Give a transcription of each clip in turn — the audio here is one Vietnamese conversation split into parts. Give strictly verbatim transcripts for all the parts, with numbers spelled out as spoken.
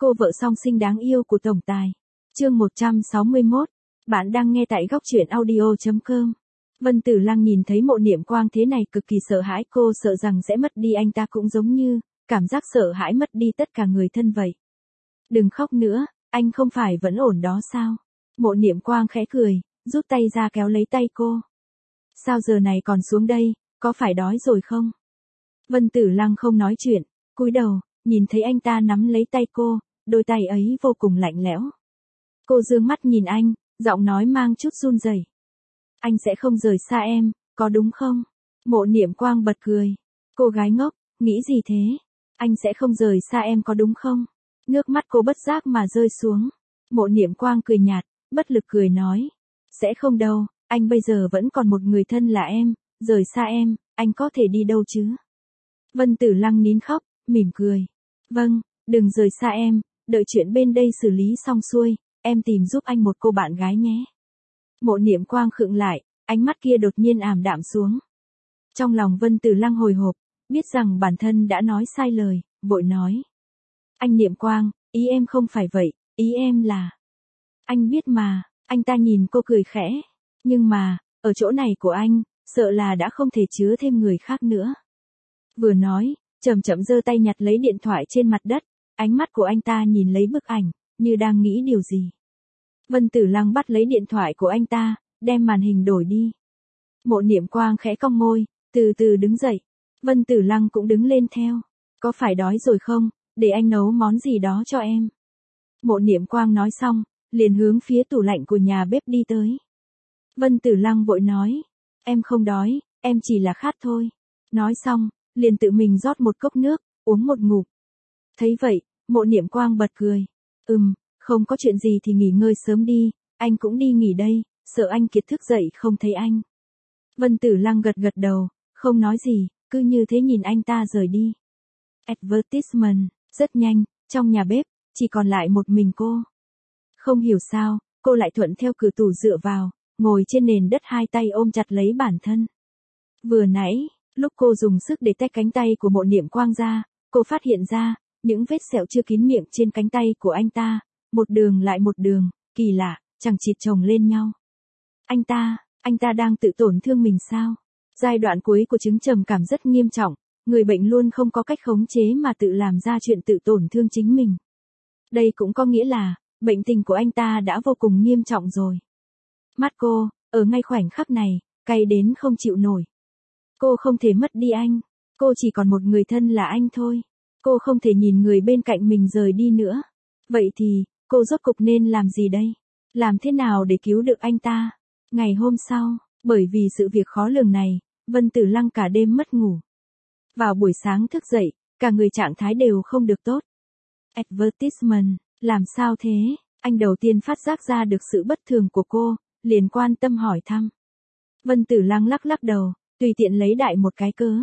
Cô vợ song sinh đáng yêu của tổng tài. Chương một trăm sáu mươi mốt. Bạn đang nghe tại góc truyện audio chấm com. Vân Tử Lăng nhìn thấy Mộ Niệm Quang thế này cực kỳ sợ hãi, cô sợ rằng sẽ mất đi anh ta cũng giống như cảm giác sợ hãi mất đi tất cả người thân vậy. Đừng khóc nữa, anh không phải vẫn ổn đó sao? Mộ Niệm Quang khẽ cười, rút tay ra kéo lấy tay cô. Sao giờ này còn xuống đây, có phải đói rồi không? Vân Tử Lăng không nói chuyện, cúi đầu, nhìn thấy anh ta nắm lấy tay cô, đôi tay ấy vô cùng lạnh lẽo. Cô dương mắt nhìn anh, giọng nói mang chút run rẩy. Anh sẽ không rời xa em, có đúng không? Mộ Niệm Quang bật cười. Cô gái ngốc, nghĩ gì thế? Anh sẽ không rời xa em có đúng không? Nước mắt cô bất giác mà rơi xuống. Mộ Niệm Quang cười nhạt, bất lực cười nói. Sẽ không đâu, anh bây giờ vẫn còn một người thân là em, rời xa em, anh có thể đi đâu chứ? Vân Tử Lăng nín khóc, mỉm cười. Vâng, đừng rời xa em, đợi chuyện bên đây xử lý xong xuôi, em tìm giúp anh một cô bạn gái nhé. Mộ Niệm Quang khựng lại, ánh mắt kia đột nhiên ảm đạm xuống. Trong lòng Vân Tử Lăng hồi hộp, biết rằng bản thân đã nói sai lời, vội nói. Anh Niệm Quang, ý em không phải vậy, ý em là... Anh biết mà, anh ta nhìn cô cười khẽ. Nhưng mà, ở chỗ này của anh, sợ là đã không thể chứa thêm người khác nữa. Vừa nói, chậm chậm giơ tay nhặt lấy điện thoại trên mặt đất, ánh mắt của anh ta nhìn lấy bức ảnh, như đang nghĩ điều gì. Vân Tử Lăng bắt lấy điện thoại của anh ta, đem màn hình đổi đi. Mộ Niệm Quang khẽ cong môi, từ từ đứng dậy. Vân Tử Lăng cũng đứng lên theo. Có phải đói rồi không, để anh nấu món gì đó cho em. Mộ Niệm Quang nói xong, liền hướng phía tủ lạnh của nhà bếp đi tới. Vân Tử Lăng vội nói, em không đói, em chỉ là khát thôi. Nói xong, liền tự mình rót một cốc nước, uống một ngụm. Thấy vậy, Mộ Niệm Quang bật cười. Ừm, không có chuyện gì thì nghỉ ngơi sớm đi, anh cũng đi nghỉ đây, sợ anh Kiệt thức dậy không thấy anh. Vân Tử Lăng gật gật đầu, không nói gì, cứ như thế nhìn anh ta rời đi. Advertisement, rất nhanh, trong nhà bếp, chỉ còn lại một mình cô. Không hiểu sao, cô lại thuận theo cửa tủ dựa vào, ngồi trên nền đất hai tay ôm chặt lấy bản thân. Vừa nãy, lúc cô dùng sức để tách cánh tay của Mộ Niệm Quang ra, cô phát hiện ra, những vết sẹo chưa kín miệng trên cánh tay của anh ta, một đường lại một đường, kỳ lạ, chẳng chịt chồng lên nhau. Anh ta, anh ta đang tự tổn thương mình sao? Giai đoạn cuối của chứng trầm cảm rất nghiêm trọng, người bệnh luôn không có cách khống chế mà tự làm ra chuyện tự tổn thương chính mình. Đây cũng có nghĩa là, bệnh tình của anh ta đã vô cùng nghiêm trọng rồi. Mắt cô, ở ngay khoảnh khắc này, cay đến không chịu nổi. Cô không thể mất đi anh, cô chỉ còn một người thân là anh thôi. Cô không thể nhìn người bên cạnh mình rời đi nữa. Vậy thì, cô rốt cục nên làm gì đây? Làm thế nào để cứu được anh ta? Ngày hôm sau, bởi vì sự việc khó lường này, Vân Tử Lăng cả đêm mất ngủ. Vào buổi sáng thức dậy, cả người trạng thái đều không được tốt. Advertisement, làm sao thế? Anh đầu tiên phát giác ra được sự bất thường của cô, liền quan tâm hỏi thăm. Vân Tử Lăng lắc lắc đầu, tùy tiện lấy đại một cái cớ.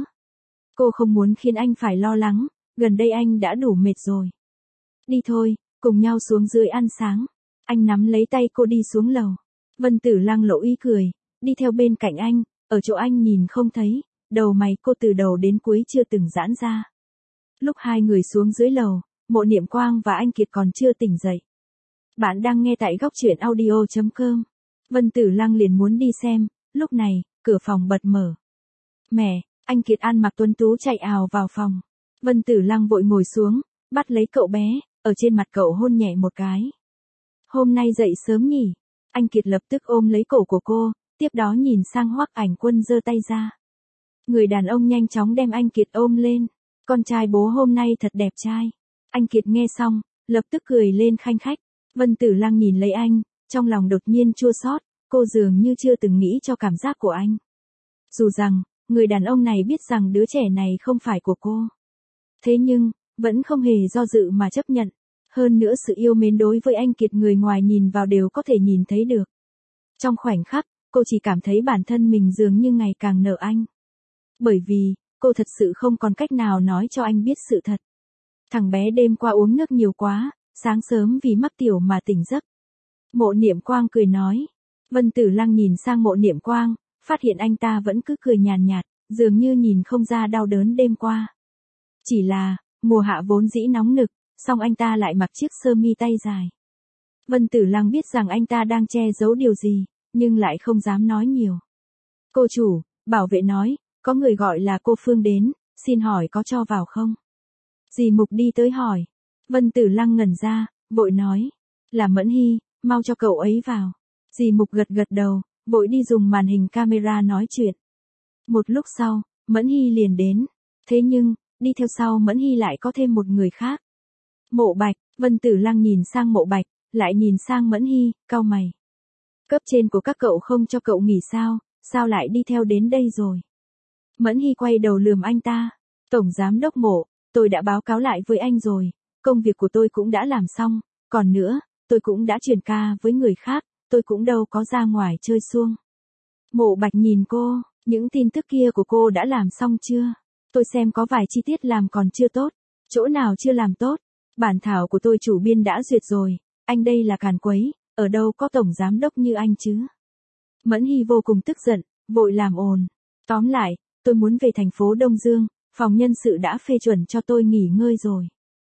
Cô không muốn khiến anh phải lo lắng, gần đây anh đã đủ mệt rồi. Đi thôi, cùng nhau xuống dưới ăn sáng. Anh nắm lấy tay cô đi xuống lầu. Vân Tử Lăng lộ ý cười, đi theo bên cạnh anh, ở chỗ anh nhìn không thấy, đầu mày cô từ đầu đến cuối chưa từng giãn ra. Lúc hai người xuống dưới lầu, Mộ Niệm Quang và anh Kiệt còn chưa tỉnh dậy. Bạn đang nghe tại góc truyện audio chấm com. Vân Tử Lăng liền muốn đi xem, lúc này, cửa phòng bật mở. Mẹ, anh Kiệt ăn mặc tuấn tú chạy ào vào phòng. Vân Tử Lăng vội ngồi xuống, bắt lấy cậu bé, ở trên mặt cậu hôn nhẹ một cái. Hôm nay dậy sớm nhỉ? Anh Kiệt lập tức ôm lấy cổ của cô, tiếp đó nhìn sang Hoắc Ảnh Quân giơ tay ra. Người đàn ông nhanh chóng đem anh Kiệt ôm lên. Con trai bố hôm nay thật đẹp trai. Anh Kiệt nghe xong, lập tức cười lên khanh khách. Vân Tử Lăng nhìn lấy anh, trong lòng đột nhiên chua xót, cô dường như chưa từng nghĩ cho cảm giác của anh. Dù rằng, người đàn ông này biết rằng đứa trẻ này không phải của cô. Thế nhưng, vẫn không hề do dự mà chấp nhận. Hơn nữa sự yêu mến đối với anh Kiệt người ngoài nhìn vào đều có thể nhìn thấy được. Trong khoảnh khắc, cô chỉ cảm thấy bản thân mình dường như ngày càng nợ anh. Bởi vì, cô thật sự không còn cách nào nói cho anh biết sự thật. Thằng bé đêm qua uống nước nhiều quá, sáng sớm vì mắc tiểu mà tỉnh giấc. Mộ Niệm Quang cười nói. Vân Tử Lăng nhìn sang Mộ Niệm Quang, phát hiện anh ta vẫn cứ cười nhàn nhạt, dường như nhìn không ra đau đớn đêm qua. Chỉ là, mùa hạ vốn dĩ nóng nực, xong anh ta lại mặc chiếc sơ mi tay dài. Vân Tử Lăng biết rằng anh ta đang che giấu điều gì, nhưng lại không dám nói nhiều. Cô chủ, bảo vệ nói, có người gọi là cô Phương đến, xin hỏi có cho vào không? Dì Mục đi tới hỏi. Vân Tử Lăng ngẩn ra, vội nói, là Mẫn Hy, mau cho cậu ấy vào. Dì Mục gật gật đầu, vội đi dùng màn hình camera nói chuyện. Một lúc sau, Mẫn Hy liền đến. Thế nhưng, đi theo sau Mẫn Hy lại có thêm một người khác. Mộ Bạch. Vân Tử Lăng nhìn sang Mộ Bạch, lại nhìn sang Mẫn Hy, cau mày. Cấp trên của các cậu không cho cậu nghỉ sao, sao lại đi theo đến đây rồi? Mẫn Hy quay đầu lườm anh ta. Tổng giám đốc Mộ, tôi đã báo cáo lại với anh rồi, công việc của tôi cũng đã làm xong, còn nữa, tôi cũng đã truyền ca với người khác, tôi cũng đâu có ra ngoài chơi suông. Mộ Bạch nhìn cô, những tin tức kia của cô đã làm xong chưa? Tôi xem có vài chi tiết làm còn chưa tốt, chỗ nào chưa làm tốt, bản thảo của tôi chủ biên đã duyệt rồi, anh đây là càn quấy, ở đâu có tổng giám đốc như anh chứ? Mẫn Hy vô cùng tức giận, vội làm ồn. Tóm lại, tôi muốn về thành phố Đông Dương, phòng nhân sự đã phê chuẩn cho tôi nghỉ ngơi rồi.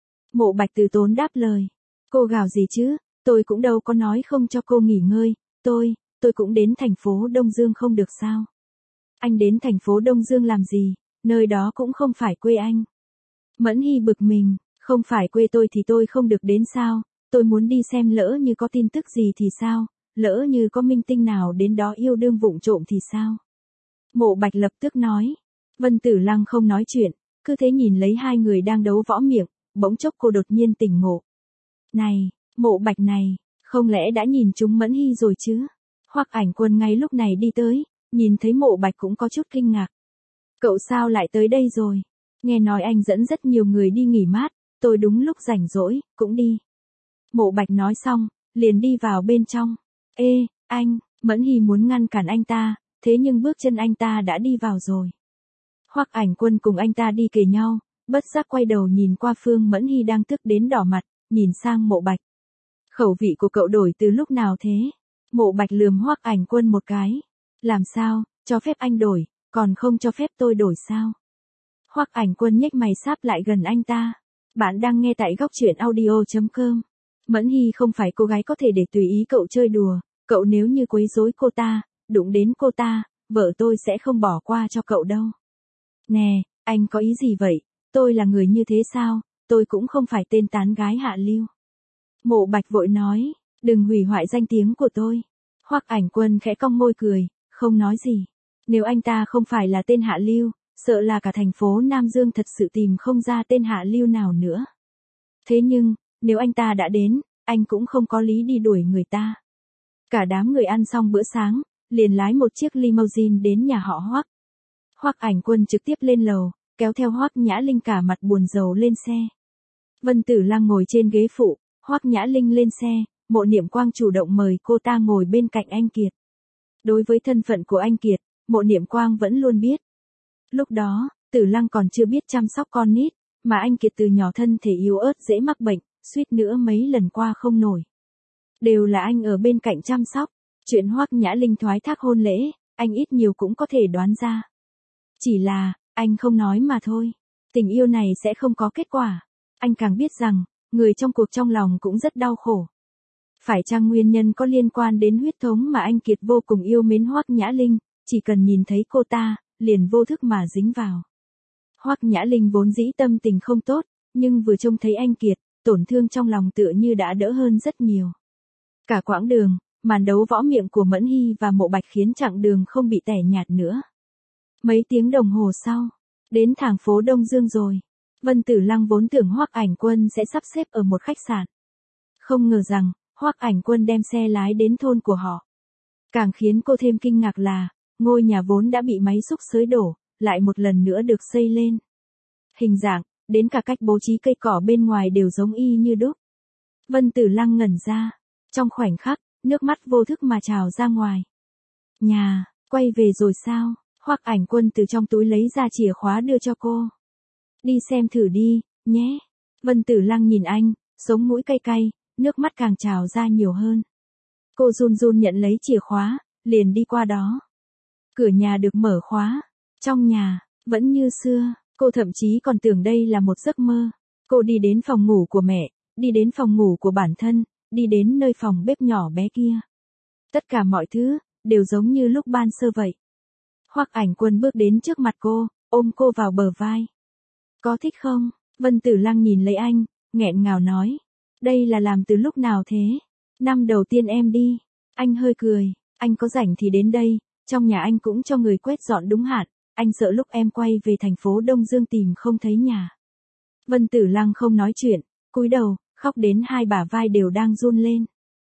Mộ Bạch từ tốn đáp lời. Cô gào gì chứ, tôi cũng đâu có nói không cho cô nghỉ ngơi, tôi, tôi cũng đến thành phố Đông Dương không được sao? Anh đến thành phố Đông Dương làm gì, nơi đó cũng không phải quê anh. Mẫn Hy bực mình, không phải quê tôi thì tôi không được đến sao, tôi muốn đi xem lỡ như có tin tức gì thì sao, lỡ như có minh tinh nào đến đó yêu đương vụng trộm thì sao? Mộ Bạch lập tức nói. Vân Tử Lăng không nói chuyện, cứ thế nhìn lấy hai người đang đấu võ miệng, bỗng chốc cô đột nhiên tỉnh ngộ. Này, Mộ Bạch này, không lẽ đã nhìn chúng Mẫn Hy rồi chứ? Hoắc Ảnh Quân ngay lúc này đi tới, nhìn thấy Mộ Bạch cũng có chút kinh ngạc. Cậu sao lại tới đây rồi? Nghe nói anh dẫn rất nhiều người đi nghỉ mát, tôi đúng lúc rảnh rỗi, cũng đi. Mộ Bạch nói xong, liền đi vào bên trong. Ê, anh, Mẫn Hy muốn ngăn cản anh ta, thế nhưng bước chân anh ta đã đi vào rồi. Hoắc Ảnh Quân cùng anh ta đi kề nhau, bất giác quay đầu nhìn qua Phương Mẫn Hy đang tức đến đỏ mặt, nhìn sang Mộ Bạch. Khẩu vị của cậu đổi từ lúc nào thế? Mộ Bạch lườm Hoắc Ảnh Quân một cái. Làm sao, cho phép anh đổi, còn không cho phép tôi đổi sao? Hoắc Ảnh Quân nhếch mày sáp lại gần anh ta. Bạn đang nghe tại góc truyện audio chấm com. Mẫn Hy không phải cô gái có thể để tùy ý cậu chơi đùa, cậu nếu như quấy rối cô ta, đụng đến cô ta, vợ tôi sẽ không bỏ qua cho cậu đâu. Nè, anh có ý gì vậy? Tôi là người như thế sao? Tôi cũng không phải tên tán gái hạ lưu. Mộ Bạch vội nói, đừng hủy hoại danh tiếng của tôi. Hoắc Ảnh Quân khẽ cong môi cười, không nói gì. Nếu anh ta không phải là tên hạ lưu, sợ là cả thành phố Nam Dương thật sự tìm không ra tên hạ lưu nào nữa. Thế nhưng, nếu anh ta đã đến, anh cũng không có lý đi đuổi người ta. Cả đám người ăn xong bữa sáng, liền lái một chiếc limousine đến nhà họ Hoắc. Hoắc Ảnh Quân trực tiếp lên lầu, kéo theo Hoắc Nhã Linh cả mặt buồn rầu lên xe. Vân Tử Lăng ngồi trên ghế phụ, Hoắc Nhã Linh lên xe, Mộ Niệm Quang chủ động mời cô ta ngồi bên cạnh anh Kiệt. Đối với thân phận của anh Kiệt, Mộ Niệm Quang vẫn luôn biết. Lúc đó, Tử Lăng còn chưa biết chăm sóc con nít, mà anh Kiệt từ nhỏ thân thể yếu ớt dễ mắc bệnh, suýt nữa mấy lần qua không nổi. Đều là anh ở bên cạnh chăm sóc, chuyện Hoắc Nhã Linh thoái thác hôn lễ, anh ít nhiều cũng có thể đoán ra. Chỉ là, anh không nói mà thôi, tình yêu này sẽ không có kết quả. Anh càng biết rằng, người trong cuộc trong lòng cũng rất đau khổ. Phải chăng nguyên nhân có liên quan đến huyết thống mà anh Kiệt vô cùng yêu mến Hoắc Nhã Linh, chỉ cần nhìn thấy cô ta, liền vô thức mà dính vào. Hoắc Nhã Linh vốn dĩ tâm tình không tốt, nhưng vừa trông thấy anh Kiệt, tổn thương trong lòng tựa như đã đỡ hơn rất nhiều. Cả quãng đường, màn đấu võ miệng của Mẫn Hy và Mộ Bạch khiến chặng đường không bị tẻ nhạt nữa. Mấy tiếng đồng hồ sau, đến thành phố Đông Dương rồi. Vân Tử Lăng vốn tưởng Hoắc Ảnh Quân sẽ sắp xếp ở một khách sạn. Không ngờ rằng, Hoắc Ảnh Quân đem xe lái đến thôn của họ. Càng khiến cô thêm kinh ngạc là, ngôi nhà vốn đã bị máy xúc xới đổ, lại một lần nữa được xây lên. Hình dạng, đến cả cách bố trí cây cỏ bên ngoài đều giống y như đúc. Vân Tử Lăng ngẩn ra. Trong khoảnh khắc, nước mắt vô thức mà trào ra ngoài. Nhà, quay về rồi sao? Hoắc Ảnh Quân từ trong túi lấy ra chìa khóa đưa cho cô. Đi xem thử đi, nhé. Vân Tử Lăng nhìn anh, sống mũi cay cay, nước mắt càng trào ra nhiều hơn. Cô run run nhận lấy chìa khóa, liền đi qua đó. Cửa nhà được mở khóa. Trong nhà, vẫn như xưa, cô thậm chí còn tưởng đây là một giấc mơ. Cô đi đến phòng ngủ của mẹ, đi đến phòng ngủ của bản thân, đi đến nơi phòng bếp nhỏ bé kia. Tất cả mọi thứ, đều giống như lúc ban sơ vậy. Hoắc Ảnh Quân bước đến trước mặt cô, ôm cô vào bờ vai. Có thích không? Vân Tử Lăng nhìn lấy anh, nghẹn ngào nói. Đây là làm từ lúc nào thế? Năm đầu tiên em đi. Anh hơi cười, anh có rảnh thì đến đây, trong nhà anh cũng cho người quét dọn đúng hạn, anh sợ lúc em quay về thành phố Đông Dương tìm không thấy nhà. Vân Tử Lăng không nói chuyện, cúi đầu, khóc đến hai bả vai đều đang run lên.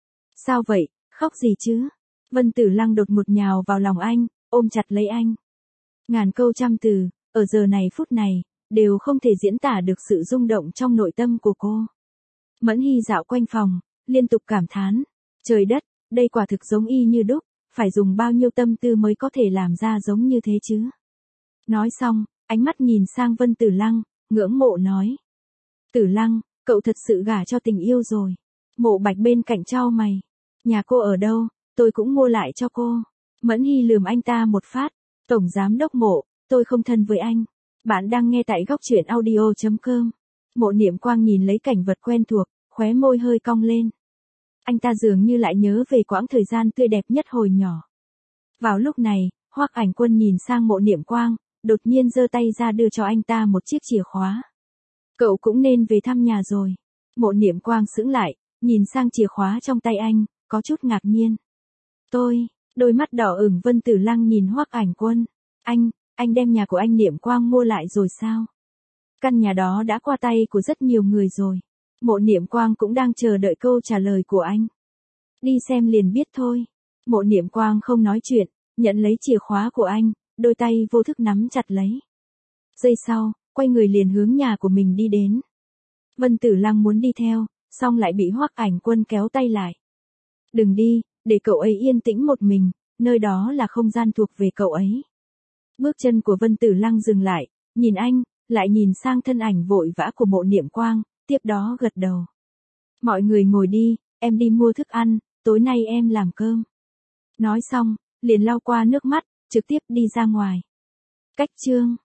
Sao vậy, khóc gì chứ? Vân Tử Lăng đột ngột nhào vào lòng anh, ôm chặt lấy anh. Ngàn câu trăm từ, ở giờ này phút này, đều không thể diễn tả được sự rung động trong nội tâm của cô. Mẫn Hy dạo quanh phòng, liên tục cảm thán. Trời đất, đây quả thực giống y như đúc, phải dùng bao nhiêu tâm tư mới có thể làm ra giống như thế chứ. Nói xong, ánh mắt nhìn sang Vân Tử Lăng, ngưỡng mộ nói. Tử Lăng, cậu thật sự gả cho tình yêu rồi. Mộ Bạch bên cạnh trao mày. Nhà cô ở đâu, tôi cũng mua lại cho cô. Mẫn Hy lườm anh ta một phát. Tổng giám đốc Mộ, tôi không thân với anh. Bạn đang nghe tại góc truyện audio chấm com. Mộ Niệm Quang nhìn lấy cảnh vật quen thuộc, khóe môi hơi cong lên. Anh ta dường như lại nhớ về quãng thời gian tươi đẹp nhất hồi nhỏ. Vào lúc này, Hoắc Ảnh Quân nhìn sang Mộ Niệm Quang, đột nhiên giơ tay ra đưa cho anh ta một chiếc chìa khóa. Cậu cũng nên về thăm nhà rồi. Mộ Niệm Quang sững lại, nhìn sang chìa khóa trong tay anh, có chút ngạc nhiên. Tôi, đôi mắt đỏ ửng Vân Tử Lăng nhìn Hoắc Ảnh Quân. Anh, anh đem nhà của anh Niệm Quang mua lại rồi sao? Căn nhà đó đã qua tay của rất nhiều người rồi. Mộ Niệm Quang cũng đang chờ đợi câu trả lời của anh. Đi xem liền biết thôi. Mộ Niệm Quang không nói chuyện, nhận lấy chìa khóa của anh, đôi tay vô thức nắm chặt lấy. Giây sau, quay người liền hướng nhà của mình đi đến. Vân Tử Lăng muốn đi theo, xong lại bị Hoắc Ảnh Quân kéo tay lại. Đừng đi, để cậu ấy yên tĩnh một mình, nơi đó là không gian thuộc về cậu ấy. Bước chân của Vân Tử Lăng dừng lại, nhìn anh, lại nhìn sang thân ảnh vội vã của Mộ Niệm Quang, tiếp đó gật đầu. Mọi người ngồi đi, em đi mua thức ăn, tối nay em làm cơm. Nói xong, liền lau qua nước mắt, trực tiếp đi ra ngoài. Cách chương